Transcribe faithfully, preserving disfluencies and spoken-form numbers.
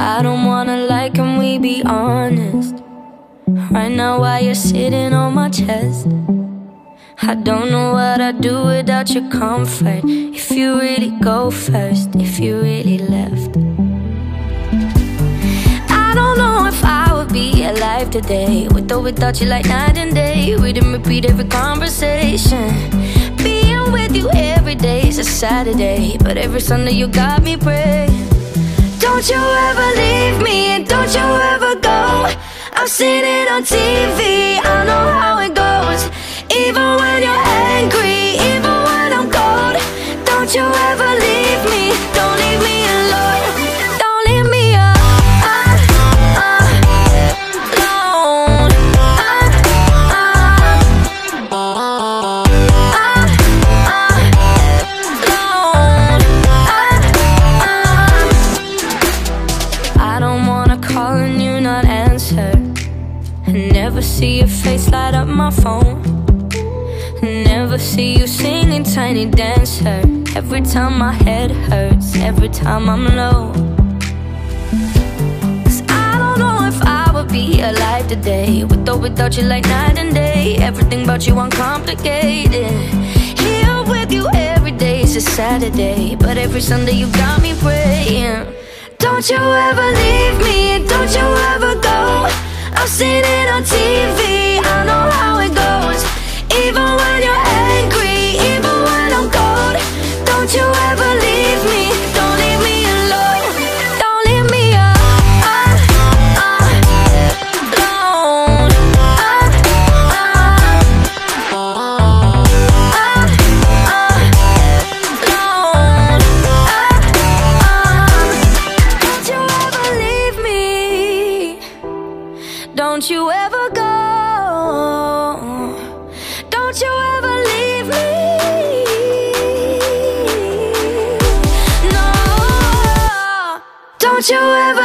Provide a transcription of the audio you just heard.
I don't wanna lie, can we be honest? Right now while you're sitting on my chest, I don't know what I'd do without your comfort. If you really go first, if you really left, I don't know if I would be alive today, with or without you, like night and day. We didn't repeat every conversation. Being with you every day is a Saturday, but every Sunday you got me praying. Don't you ever leave me, and don't you ever go. I've seen it on T V, I know how it goes. Even when you're angry, even when I'm cold, don't you ever leave me, don't leave me alone. Don't leave me alone. I don't wanna call and you not answer, and never see your face light up my phone. Never see you singing Tiny Dancer. Every time my head hurts, every time I'm low. Cause I don't know if I would be alive today, with or without you, like night and day. Everything about you uncomplicated. Here with you every day is a Saturday, but every Sunday you got me praying. Don't you ever leave me, and don't you ever go. I've seen it on T V, I know how it goes. Even when you're angry, even when I'm cold, don't you ever leave me, don't leave me alone. Don't leave me alone. Don't you ever leave me, don't you ever go. Don't you ever leave me, no. Don't you ever